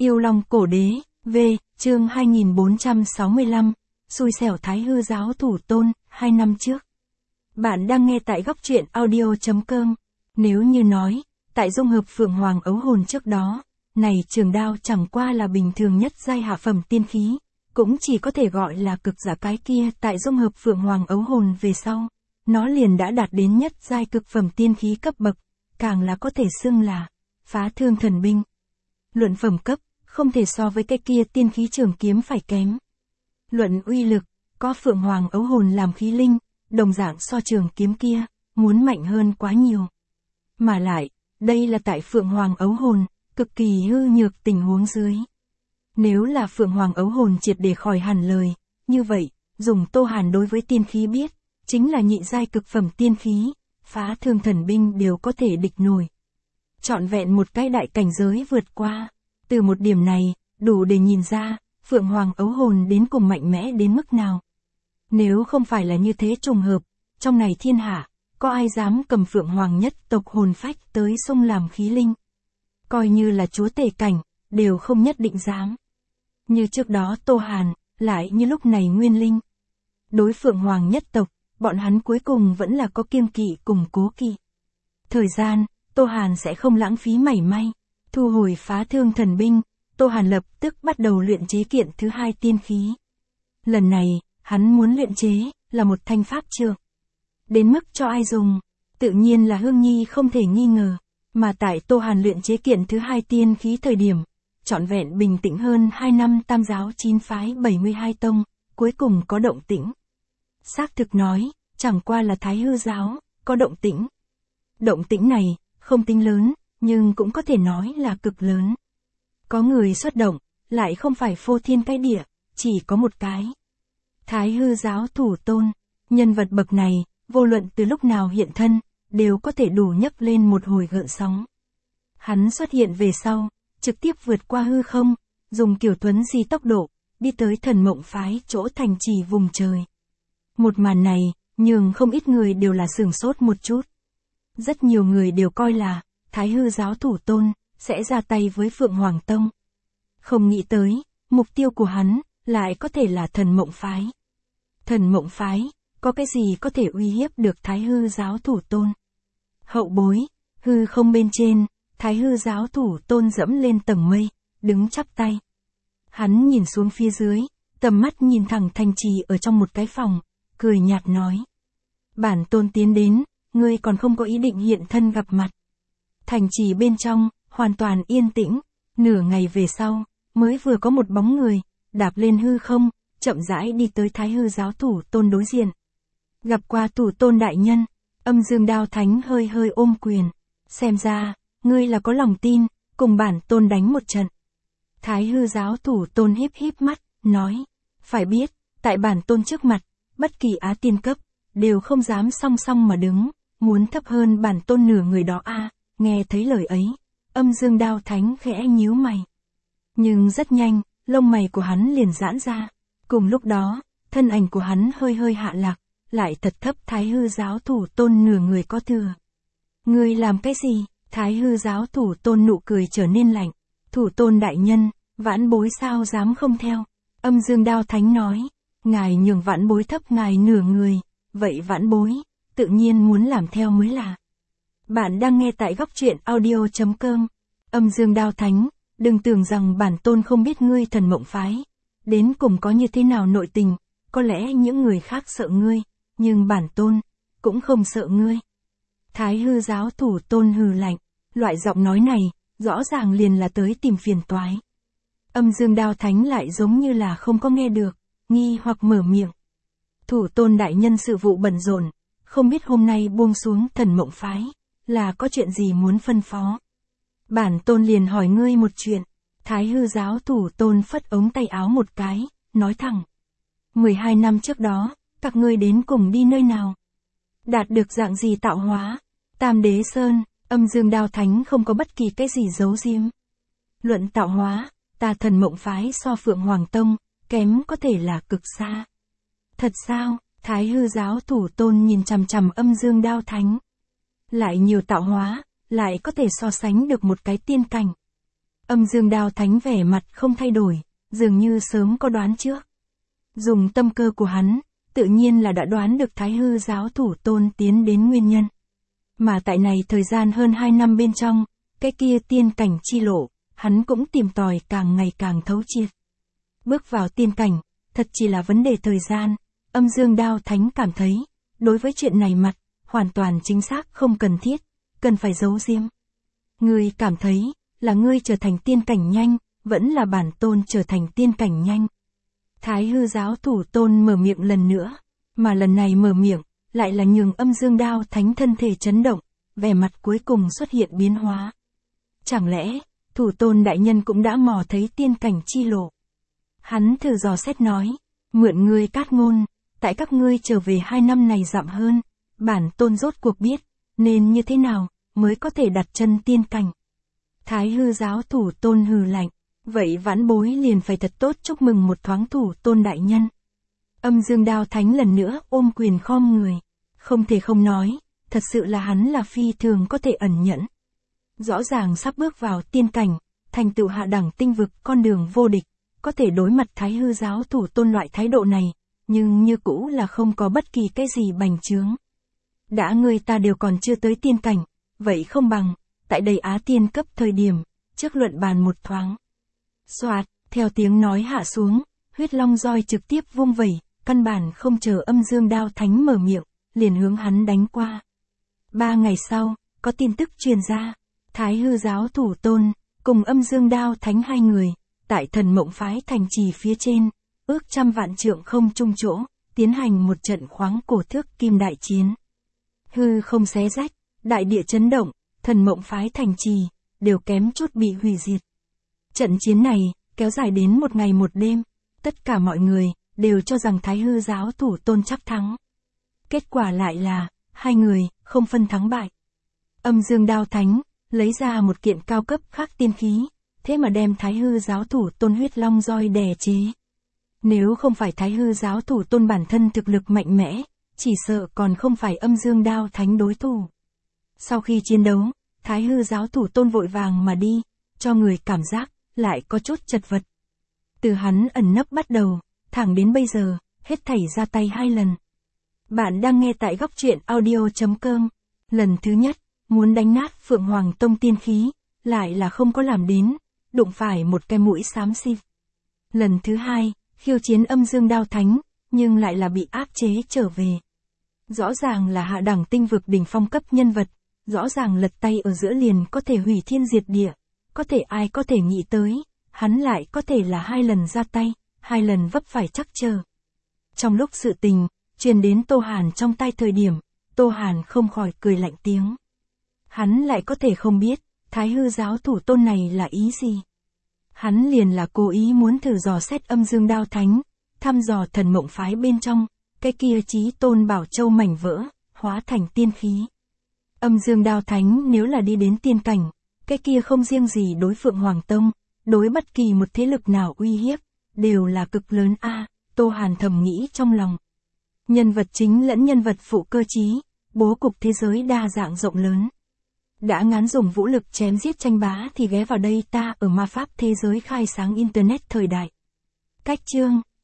Yêu Long Cổ Đế, V, chương 2465, xui xẻo Thái Hư giáo thủ tôn, 2 năm trước. Bạn đang nghe tại góc truyện audio.com. Nếu như nói, tại dung hợp Phượng Hoàng ấu hồn trước đó, này trường đao chẳng qua là bình thường nhất giai hạ phẩm tiên khí, cũng chỉ có thể gọi là cực giả. Cái kia tại dung hợp Phượng Hoàng ấu hồn về sau, nó liền đã đạt đến nhất giai cực phẩm tiên khí cấp bậc, càng là có thể xưng là phá thương thần binh. Luận phẩm cấp, không thể so với cái kia tiên khí trường kiếm phải kém. Luận uy lực, có Phượng Hoàng ấu hồn làm khí linh, đồng dạng so trường kiếm kia, muốn mạnh hơn quá nhiều. Mà lại, đây là tại Phượng Hoàng ấu hồn, cực kỳ hư nhược tình huống dưới. Nếu là Phượng Hoàng ấu hồn triệt để khỏi hẳn lời, như vậy, dùng Tô Hàn đối với tiên khí biết, chính là nhị giai cực phẩm tiên khí, phá thương thần binh đều có thể địch nổi. Trọn vẹn một cái đại cảnh giới vượt qua. Từ một điểm này, đủ để nhìn ra, Phượng Hoàng ấu hồn đến cùng mạnh mẽ đến mức nào. Nếu không phải là như thế trùng hợp, trong này thiên hạ, có ai dám cầm Phượng Hoàng nhất tộc hồn phách tới xông làm khí linh. Coi như là chúa tể cảnh, đều không nhất định dám. Như trước đó Tô Hàn, lại như lúc này Nguyên Linh. Đối Phượng Hoàng nhất tộc, bọn hắn cuối cùng vẫn là có kiêng kỵ cùng cố kỵ. Thời gian, Tô Hàn sẽ không lãng phí mảy may. Thu hồi phá thương thần binh, Tô Hàn lập tức bắt đầu luyện chế kiện thứ hai tiên khí. Lần này, hắn muốn luyện chế, là một thanh pháp trượng. Đến mức cho ai dùng, tự nhiên là Hương Nhi không thể nghi ngờ, mà tại Tô Hàn luyện chế kiện thứ hai tiên khí thời điểm, trọn vẹn bình tĩnh hơn 2 năm tam giáo 9 phái 72 tông, cuối cùng có động tĩnh. Xác thực nói, chẳng qua là Thái Hư giáo, có động tĩnh. Động tĩnh này, không tính lớn, nhưng cũng có thể nói là cực lớn. Có người xuất động, lại không phải phô thiên cái địa, chỉ có một cái. Thái Hư giáo thủ tôn, nhân vật bậc này, vô luận từ lúc nào hiện thân, đều có thể đủ nhấc lên một hồi gợn sóng. Hắn xuất hiện về sau, trực tiếp vượt qua hư không, dùng kiểu thuấn di tốc độ, đi tới Thần Mộng phái chỗ thành trì vùng trời. Một màn này, nhường không ít người đều là sửng sốt một chút. Rất nhiều người đều coi là, Thái Hư giáo thủ tôn, sẽ ra tay với Phượng Hoàng Tông. Không nghĩ tới, mục tiêu của hắn, lại có thể là Thần Mộng phái. Thần Mộng phái, có cái gì có thể uy hiếp được Thái Hư giáo thủ tôn? Hậu bối, hư không bên trên, Thái Hư giáo thủ tôn dẫm lên tầng mây, đứng chắp tay. Hắn nhìn xuống phía dưới, tầm mắt nhìn thẳng thành trì ở trong một cái phòng, cười nhạt nói. Bản tôn tiến đến, ngươi còn không có ý định hiện thân gặp mặt. Thành trì bên trong, hoàn toàn yên tĩnh, nửa ngày về sau, mới vừa có một bóng người, đạp lên hư không, chậm rãi đi tới Thái Hư giáo thủ tôn đối diện. Gặp qua thủ tôn đại nhân, Âm Dương Đao Thánh hơi hơi ôm quyền. Xem ra, ngươi là có lòng tin, cùng bản tôn đánh một trận. Thái Hư giáo thủ tôn híp híp mắt, nói, phải biết, tại bản tôn trước mặt, bất kỳ á tiên cấp, đều không dám song song mà đứng, muốn thấp hơn bản tôn nửa người đó a. Nghe thấy lời ấy, Âm Dương Đao Thánh khẽ nhíu mày. Nhưng rất nhanh, lông mày của hắn liền giãn ra. Cùng lúc đó, thân ảnh của hắn hơi hơi hạ lạc, lại thật thấp. Thái Hư giáo thủ tôn nửa người có thừa. Ngươi làm cái gì? Thái Hư giáo thủ tôn nụ cười trở nên lạnh. Thủ tôn đại nhân, vãn bối sao dám không theo? Âm Dương Đao Thánh nói, ngài nhường vãn bối thấp ngài nửa người, vậy vãn bối, tự nhiên muốn làm theo mới là. Bạn đang nghe tại góc truyện audio.com. Âm Dương Đao Thánh, đừng tưởng rằng bản tôn không biết ngươi Thần Mộng phái. Đến cùng có như thế nào nội tình, có lẽ những người khác sợ ngươi, nhưng bản tôn, cũng không sợ ngươi. Thái Hư giáo thủ tôn hừ lạnh, loại giọng nói này, rõ ràng liền là tới tìm phiền toái. Âm Dương Đao Thánh lại giống như là không có nghe được, nghi hoặc mở miệng. Thủ tôn đại nhân sự vụ bận rộn, không biết hôm nay buông xuống Thần Mộng phái, là có chuyện gì muốn phân phó. Bản tôn liền hỏi ngươi một chuyện. Thái Hư giáo thủ tôn phất ống tay áo một cái, nói thẳng. 12 năm trước đó, các ngươi đến cùng đi nơi nào? Đạt được dạng gì tạo hóa? Tam Đế Sơn, Âm Dương Đao Thánh không có bất kỳ cái gì giấu giếm. Luận tạo hóa, ta Thần Mộng phái so Phượng Hoàng Tông, kém có thể là cực xa. Thật sao? Thái Hư giáo thủ tôn nhìn chằm chằm Âm Dương Đao Thánh. Lại nhiều tạo hóa, lại có thể so sánh được một cái tiên cảnh. Âm Dương Đao Thánh vẻ mặt không thay đổi, dường như sớm có đoán trước. Dùng tâm cơ của hắn, tự nhiên là đã đoán được Thái Hư giáo thủ tôn tiến đến nguyên nhân. Mà tại này thời gian hơn 2 năm bên trong, cái kia tiên cảnh chi lộ, hắn cũng tìm tòi càng ngày càng thấu triệt. Bước vào tiên cảnh, thật chỉ là vấn đề thời gian, Âm Dương Đao Thánh cảm thấy, đối với chuyện này mặt, hoàn toàn chính xác không cần thiết, cần phải giấu giếm. Ngươi cảm thấy, là ngươi trở thành tiên cảnh nhanh, vẫn là bản tôn trở thành tiên cảnh nhanh. Thái Hư giáo thủ tôn mở miệng lần nữa, mà lần này mở miệng, lại là nhường Âm Dương Đao Thánh thân thể chấn động, vẻ mặt cuối cùng xuất hiện biến hóa. Chẳng lẽ, thủ tôn đại nhân cũng đã mò thấy tiên cảnh chi lộ? Hắn thử dò xét nói, mượn ngươi cát ngôn, tại các ngươi trở về 2 năm này dặm hơn, bản tôn rốt cuộc biết, nên như thế nào, mới có thể đặt chân tiên cảnh. Thái Hư giáo thủ tôn hừ lạnh, vậy vãn bối liền phải thật tốt chúc mừng một thoáng thủ tôn đại nhân. Âm Dương Đao Thánh lần nữa ôm quyền khom người, không thể không nói, thật sự là hắn là phi thường có thể ẩn nhẫn. Rõ ràng sắp bước vào tiên cảnh, thành tựu hạ đẳng tinh vực con đường vô địch, có thể đối mặt Thái Hư giáo thủ tôn loại thái độ này, nhưng như cũ là không có bất kỳ cái gì bành trướng. Đã người ta đều còn chưa tới tiên cảnh, vậy không bằng, tại đây Á tiên cấp thời điểm, trước luận bàn một thoáng. Soạt, theo tiếng nói hạ xuống, huyết long roi trực tiếp vung vẩy, căn bản không chờ Âm Dương Đao Thánh mở miệng, liền hướng hắn đánh qua. 3 ngày sau, có tin tức truyền ra, Thái Hư giáo thủ tôn, cùng Âm Dương Đao Thánh hai người, tại Thần Mộng phái thành trì phía trên, ước trăm vạn trượng không trung chỗ, tiến hành một trận khoáng cổ thước kim đại chiến. Hư không xé rách, đại địa chấn động, Thần Mộng phái thành trì, đều kém chút bị hủy diệt. Trận chiến này, kéo dài đến 1 ngày 1 đêm, tất cả mọi người, đều cho rằng Thái Hư giáo thủ tôn chắc thắng. Kết quả lại là, hai người, không phân thắng bại. Âm Dương Đao Thánh, lấy ra một kiện cao cấp khác tiên khí, thế mà đem Thái Hư giáo thủ tôn huyết long roi đè chế. Nếu không phải Thái Hư giáo thủ tôn bản thân thực lực mạnh mẽ, chỉ sợ còn không phải Âm Dương Đao Thánh đối thủ. Sau khi chiến đấu, Thái Hư giáo thủ tôn vội vàng mà đi, cho người cảm giác, lại có chút chật vật. Từ hắn ẩn nấp bắt đầu, thẳng đến bây giờ, hết thảy ra tay 2 lần. Bạn đang nghe tại góc truyện audio.com. Lần thứ nhất, muốn đánh nát Phượng Hoàng Tông tiên khí, lại là không có làm đến, đụng phải một cái mũi xám xịt. Lần thứ hai, khiêu chiến Âm Dương Đao Thánh, nhưng lại là bị áp chế trở về. Rõ ràng là hạ đẳng tinh vực đỉnh phong cấp nhân vật, rõ ràng lật tay ở giữa liền có thể hủy thiên diệt địa, có thể ai có thể nghĩ tới, hắn lại có thể là 2 lần ra tay, 2 lần vấp phải chắc trở. Trong lúc sự tình, truyền đến Tô Hàn trong tai thời điểm, Tô Hàn không khỏi cười lạnh tiếng. Hắn lại có thể không biết, Thái Hư giáo thủ tôn này là ý gì. Hắn liền là cố ý muốn thử dò xét Âm Dương Đao Thánh, thăm dò Thần Mộng phái bên trong, cái kia chí tôn bảo châu mảnh vỡ, hóa thành tiên khí. Âm Dương Đao Thánh nếu là đi đến tiên cảnh, cái kia không riêng gì đối Phượng Hoàng Tông, đối bất kỳ một thế lực nào uy hiếp, đều là cực lớn a. Tô Hàn thầm nghĩ trong lòng. Nhân vật chính lẫn nhân vật phụ cơ chí, bố cục thế giới đa dạng rộng lớn. Đã ngán dùng vũ lực chém giết tranh bá thì ghé vào đây ta ở ma pháp thế giới khai sáng internet thời đại. Cách chương